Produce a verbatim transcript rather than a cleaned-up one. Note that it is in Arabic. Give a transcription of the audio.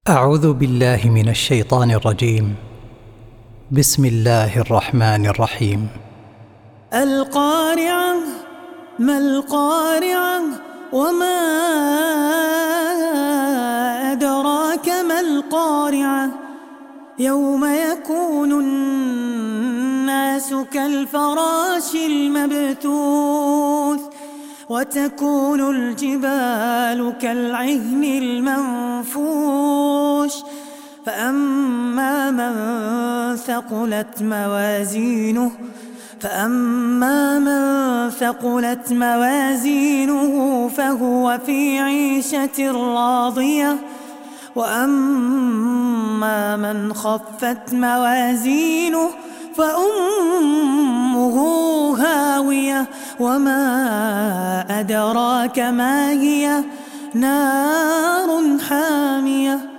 أعوذ بالله من الشيطان الرجيم. بسم الله الرحمن الرحيم. القارعة ما القارعة وما أدراك ما القارعة يوم يكون الناس كالفراش المبثوث وتكون الجبال كالعهن المنفوش فأما من ثقلت موازينه فأما من ثقلت موازينه فهو في عيشة راضية وأما من خفت موازينه فأمه هاوية وما أدراك ما هي نار حامية.